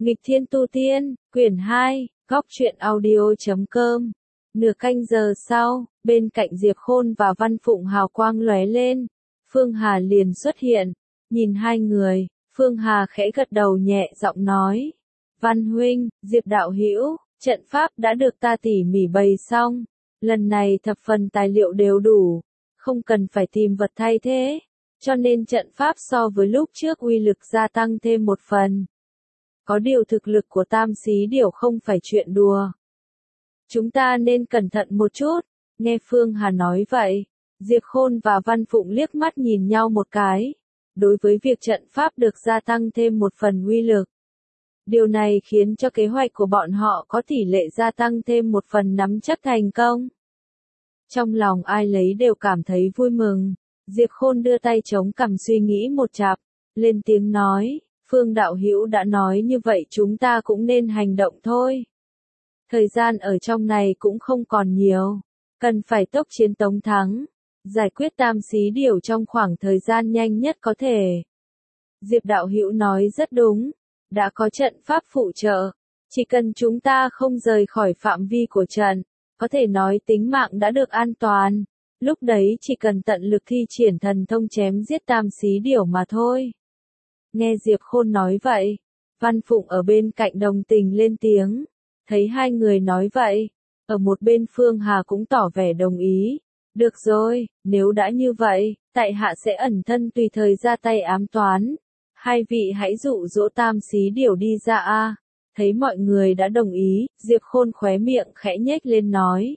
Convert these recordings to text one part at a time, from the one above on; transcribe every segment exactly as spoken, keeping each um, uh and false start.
Nghịch Thiên Tu Tiên, quyển hai, góc truyện audio chấm com. Nửa canh giờ sau, bên cạnh Diệp Khôn và Văn Phụng hào quang lóe lên. Phương Hà liền xuất hiện, nhìn hai người, Phương Hà khẽ gật đầu nhẹ giọng nói. Văn huynh, Diệp đạo hữu, trận pháp đã được ta tỉ mỉ bày xong. Lần này thập phần tài liệu đều đủ, không cần phải tìm vật thay thế, cho nên trận pháp so với lúc trước uy lực gia tăng thêm một phần. Có điều thực lực của Tam Xí Điểu không phải chuyện đùa. Chúng ta nên cẩn thận một chút, nghe Phương Hà nói vậy, Diệp Khôn và Văn Phụng liếc mắt nhìn nhau một cái. Đối với việc trận pháp được gia tăng thêm một phần uy lực, điều này khiến cho kế hoạch của bọn họ có tỷ lệ gia tăng thêm một phần nắm chắc thành công. Trong lòng ai lấy đều cảm thấy vui mừng, Diệp Khôn đưa tay chống cằm suy nghĩ một chặp, lên tiếng nói, Phương đạo hữu đã nói như vậy chúng ta cũng nên hành động thôi. Thời gian ở trong này cũng không còn nhiều, cần phải tốc chiến tống thắng, giải quyết Tam Xí Điểu trong khoảng thời gian nhanh nhất có thể. Diệp đạo hữu nói rất đúng, đã có trận pháp phụ trợ, chỉ cần chúng ta không rời khỏi phạm vi của trận, có thể nói tính mạng đã được an toàn, lúc đấy chỉ cần tận lực thi triển thần thông chém giết Tam Xí Điểu mà thôi. Nghe Diệp Khôn nói vậy, Văn Phụng ở bên cạnh đồng tình lên tiếng, thấy hai người nói vậy, ở một bên Phương Hà cũng tỏ vẻ đồng ý. Được rồi, nếu đã như vậy, tại hạ sẽ ẩn thân tùy thời ra tay ám toán. Hai vị hãy dụ dỗ Tam Xí Điểu đi ra a. Thấy mọi người đã đồng ý, Diệp Khôn khóe miệng khẽ nhếch lên nói.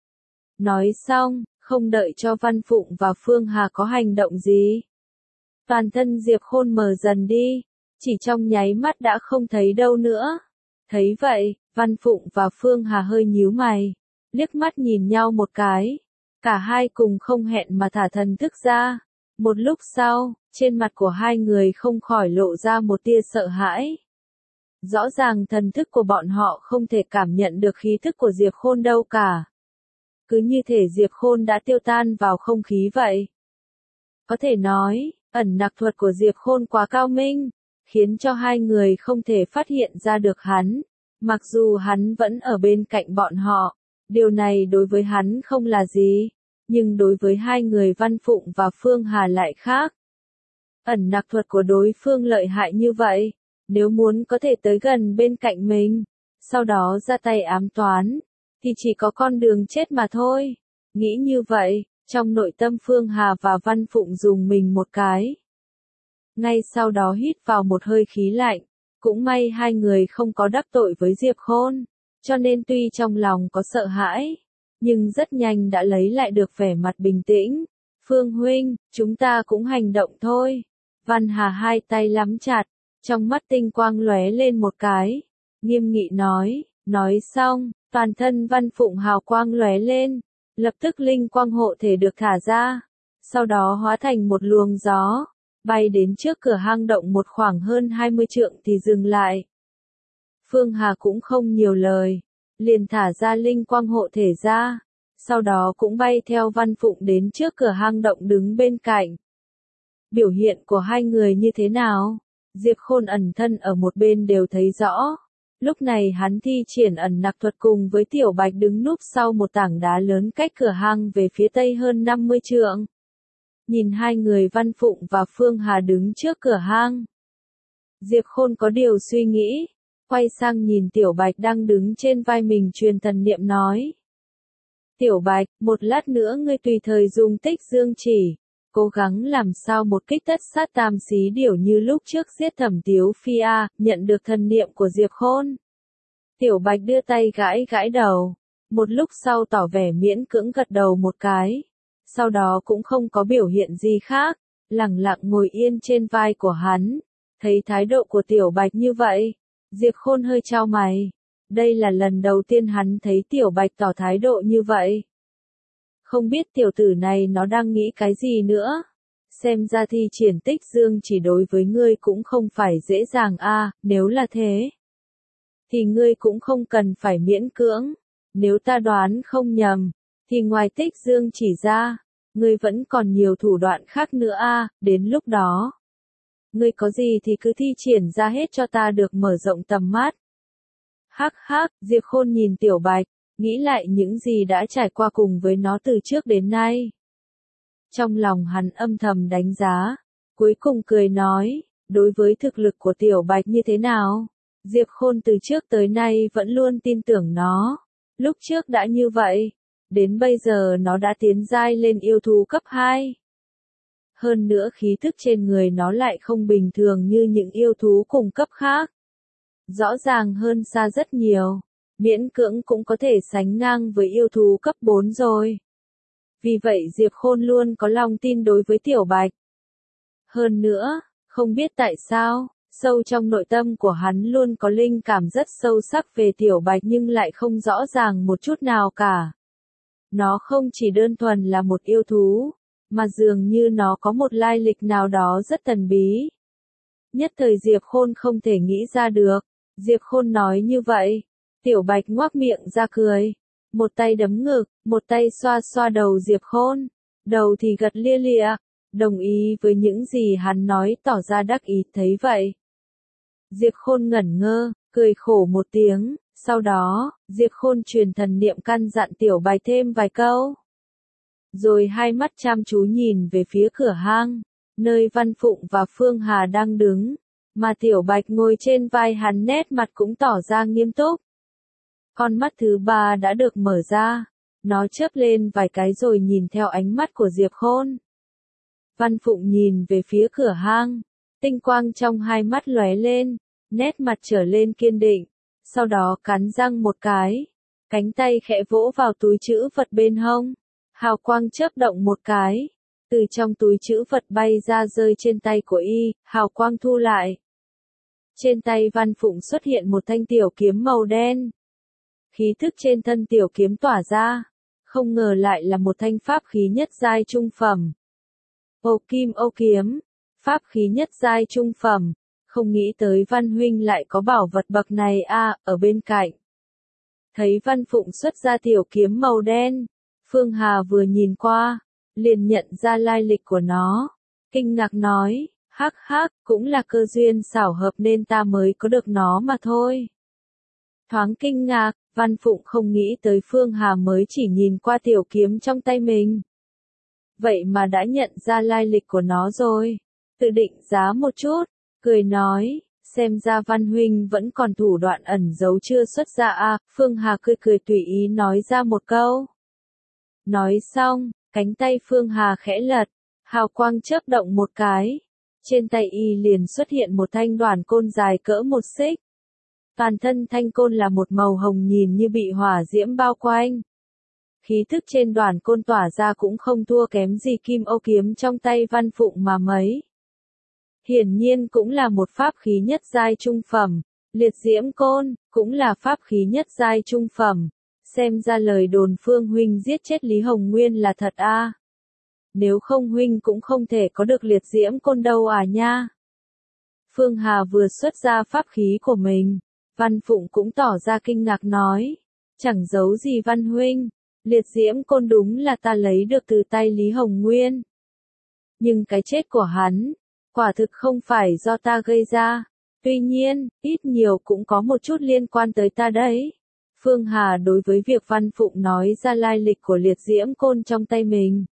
Nói xong, không đợi cho Văn Phụng và Phương Hà có hành động gì. Toàn thân Diệp Khôn mờ dần đi, chỉ trong nháy mắt đã không thấy đâu nữa. Thấy vậy, Văn Phụng và Phương Hà hơi nhíu mày, liếc mắt nhìn nhau một cái. Cả hai cùng không hẹn mà thả thần thức ra. Một lúc sau, trên mặt của hai người không khỏi lộ ra một tia sợ hãi. Rõ ràng thần thức của bọn họ không thể cảm nhận được khí thức của Diệp Khôn đâu cả. Cứ như thể Diệp Khôn đã tiêu tan vào không khí vậy. Có thể nói, ẩn nặc thuật của Diệp Khôn quá cao minh, khiến cho hai người không thể phát hiện ra được hắn. Mặc dù hắn vẫn ở bên cạnh bọn họ, điều này đối với hắn không là gì, nhưng đối với hai người Văn Phụng và Phương Hà lại khác. Ẩn nặc thuật của đối phương lợi hại như vậy, nếu muốn có thể tới gần bên cạnh mình, sau đó ra tay ám toán, thì chỉ có con đường chết mà thôi. Nghĩ như vậy, trong nội tâm Phương Hà và Văn Phụng dùng mình một cái. Ngay sau đó hít vào một hơi khí lạnh, cũng may hai người không có đắc tội với Diệp Khôn, cho nên tuy trong lòng có sợ hãi, nhưng rất nhanh đã lấy lại được vẻ mặt bình tĩnh. Phương huynh, chúng ta cũng hành động thôi. Văn Hà hai tay nắm chặt, trong mắt tinh quang lóe lên một cái, nghiêm nghị nói, nói xong, toàn thân Văn Phụng hào quang lóe lên, lập tức linh quang hộ thể được thả ra, sau đó hóa thành một luồng gió, bay đến trước cửa hang động một khoảng hơn hai mươi trượng thì dừng lại. Phương Hà cũng không nhiều lời, liền thả ra linh quang hộ thể ra, sau đó cũng bay theo Văn Phụng đến trước cửa hang động đứng bên cạnh. Biểu hiện của hai người như thế nào? Diệp Khôn ẩn thân ở một bên đều thấy rõ. Lúc này hắn thi triển ẩn nặc thuật cùng với Tiểu Bạch đứng núp sau một tảng đá lớn cách cửa hang về phía tây hơn năm mươi trượng. Nhìn hai người Văn Phụng và Phương Hà đứng trước cửa hang, Diệp Khôn có điều suy nghĩ, quay sang nhìn Tiểu Bạch đang đứng trên vai mình truyền thần niệm nói. Tiểu Bạch, một lát nữa ngươi tùy thời dùng tích dương chỉ, cố gắng làm sao một kích tất sát Tam Xí Điểu như lúc trước giết Thẩm Tiếu Phi a. Nhận được thần niệm của Diệp Khôn. Tiểu Bạch đưa tay gãi gãi đầu, một lúc sau tỏ vẻ miễn cưỡng gật đầu một cái, sau đó cũng không có biểu hiện gì khác, lẳng lặng ngồi yên trên vai của hắn. Thấy thái độ của Tiểu Bạch như vậy, Diệp Khôn hơi chau mày. Đây là lần đầu tiên hắn thấy Tiểu Bạch tỏ thái độ như vậy. Không biết tiểu tử này nó đang nghĩ cái gì nữa. Xem ra thi triển tích dương chỉ đối với ngươi cũng không phải dễ dàng a. Nếu là thế, thì ngươi cũng không cần phải miễn cưỡng. Nếu ta đoán không nhầm, thì ngoài tích dương chỉ ra, ngươi vẫn còn nhiều thủ đoạn khác nữa a. Đến lúc đó, Ngươi có gì thì cứ thi triển ra hết cho ta được mở rộng tầm mắt. Hắc hắc, Diệp Khôn nhìn Tiểu Bạch, nghĩ lại những gì đã trải qua cùng với nó từ trước đến nay. Trong lòng hắn âm thầm đánh giá, cuối cùng cười nói, đối với thực lực của Tiểu Bạch như thế nào? Diệp Khôn từ trước tới nay vẫn luôn tin tưởng nó. Lúc trước đã như vậy, đến bây giờ nó đã tiến giai lên yêu thú cấp hai. Hơn nữa khí thức trên người nó lại không bình thường như những yêu thú cùng cấp khác. Rõ ràng hơn xa rất nhiều, miễn cưỡng cũng có thể sánh ngang với yêu thú cấp bốn rồi. Vì vậy Diệp Khôn luôn có lòng tin đối với Tiểu Bạch. Hơn nữa, không biết tại sao, sâu trong nội tâm của hắn luôn có linh cảm rất sâu sắc về Tiểu Bạch nhưng lại không rõ ràng một chút nào cả. Nó không chỉ đơn thuần là một yêu thú, mà dường như nó có một lai lịch nào đó rất thần bí. Nhất thời Diệp Khôn không thể nghĩ ra được. Diệp Khôn nói như vậy, Tiểu Bạch ngoác miệng ra cười. Một tay đấm ngực, một tay xoa xoa đầu Diệp Khôn. Đầu thì gật lia lịa, đồng ý với những gì hắn nói, tỏ ra đắc ý. Thấy vậy, Diệp Khôn ngẩn ngơ, cười khổ một tiếng. Sau đó, Diệp Khôn truyền thần niệm căn dặn Tiểu Bạch thêm vài câu. Rồi hai mắt chăm chú nhìn về phía cửa hang, nơi Văn Phụng và Phương Hà đang đứng, mà Tiểu Bạch ngồi trên vai hắn, nét mặt cũng tỏ ra nghiêm túc. Con mắt thứ ba đã được mở ra, nó chớp lên vài cái rồi nhìn theo ánh mắt của Diệp Khôn. Văn Phụng nhìn về phía cửa hang, tinh quang trong hai mắt lóe lên, nét mặt trở lên kiên định, sau đó cắn răng một cái, cánh tay khẽ vỗ vào túi trữ vật bên hông. Hào quang chớp động một cái, từ trong túi trữ vật bay ra rơi trên tay của y, hào quang thu lại. Trên tay Văn Phụng xuất hiện một thanh tiểu kiếm màu đen. Khí thức trên thân tiểu kiếm tỏa ra, không ngờ lại là một thanh pháp khí nhất giai trung phẩm. Ô kim ô kiếm, pháp khí nhất giai trung phẩm, không nghĩ tới Văn huynh lại có bảo vật bậc này a. À, ở bên cạnh. Thấy Văn Phụng xuất ra tiểu kiếm màu đen, Phương Hà vừa nhìn qua, liền nhận ra lai lịch của nó, kinh ngạc nói, hắc hắc, cũng là cơ duyên xảo hợp nên ta mới có được nó mà thôi. Thoáng kinh ngạc, Văn Phụng không nghĩ tới Phương Hà mới chỉ nhìn qua tiểu kiếm trong tay mình. Vậy mà đã nhận ra lai lịch của nó rồi, tự định giá một chút, cười nói, xem ra Văn huynh vẫn còn thủ đoạn ẩn giấu chưa xuất ra a. À, Phương Hà cười cười tùy ý nói ra một câu. Nói xong, cánh tay Phương Hà khẽ lật, hào quang chớp động một cái. Trên tay y liền xuất hiện một thanh đoản côn dài cỡ một xích. Toàn thân thanh côn là một màu hồng nhìn như bị hỏa diễm bao quanh. Khí thức trên đoản côn tỏa ra cũng không thua kém gì kim ô kiếm trong tay Văn Phụng mà mấy. Hiển nhiên cũng là một pháp khí nhất giai trung phẩm. Liệt diễm côn, cũng là pháp khí nhất giai trung phẩm. Xem ra lời đồn Phương huynh giết chết Lý Hồng Nguyên là thật a. À. Nếu không huynh cũng không thể có được liệt diễm côn đâu à nha. Phương Hà vừa xuất ra pháp khí của mình, Văn Phụng cũng tỏ ra kinh ngạc nói, chẳng giấu gì Văn huynh, liệt diễm côn đúng là ta lấy được từ tay Lý Hồng Nguyên. Nhưng cái chết của hắn, quả thực không phải do ta gây ra, tuy nhiên, ít nhiều cũng có một chút liên quan tới ta đấy. Phương Hà đối với việc Văn Phụng nói ra lai lịch của liệt diễm côn trong tay mình,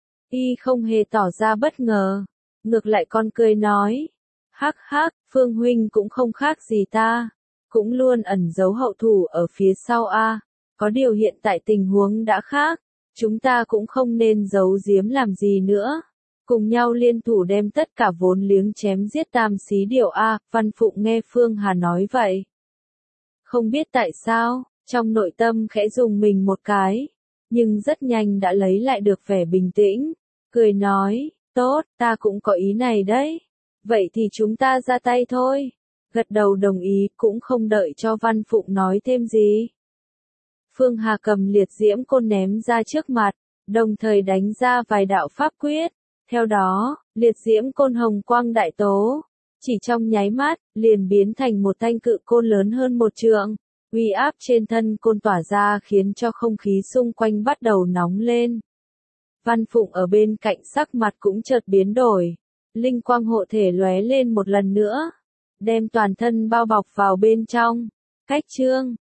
y không hề tỏ ra bất ngờ, ngược lại con cười nói, hắc hắc, Phương huynh cũng không khác gì ta, cũng luôn ẩn giấu hậu thủ ở phía sau a. À. Có điều hiện tại tình huống đã khác, chúng ta cũng không nên giấu giếm làm gì nữa, cùng nhau liên thủ đem tất cả vốn liếng chém giết Tam Xí Điểu a. À. Văn Phụng nghe Phương Hà nói vậy, không biết tại sao, trong nội tâm khẽ rùng mình một cái, nhưng rất nhanh đã lấy lại được vẻ bình tĩnh, cười nói, tốt, ta cũng có ý này đấy, vậy thì chúng ta ra tay thôi. Gật đầu đồng ý, cũng không đợi cho Văn Phụng nói thêm gì. Phương Hà cầm liệt diễm côn ném ra trước mặt, đồng thời đánh ra vài đạo pháp quyết, theo đó, liệt diễm côn hồng quang đại tố, chỉ trong nháy mắt, liền biến thành một thanh cự côn lớn hơn một trượng. Uy áp trên thân côn tỏa ra khiến cho không khí xung quanh bắt đầu nóng lên. Văn Phụng ở bên cạnh sắc mặt cũng chợt biến đổi, Linh quang hộ thể lóe lên một lần nữa, đem toàn thân bao bọc vào bên trong. Cách chương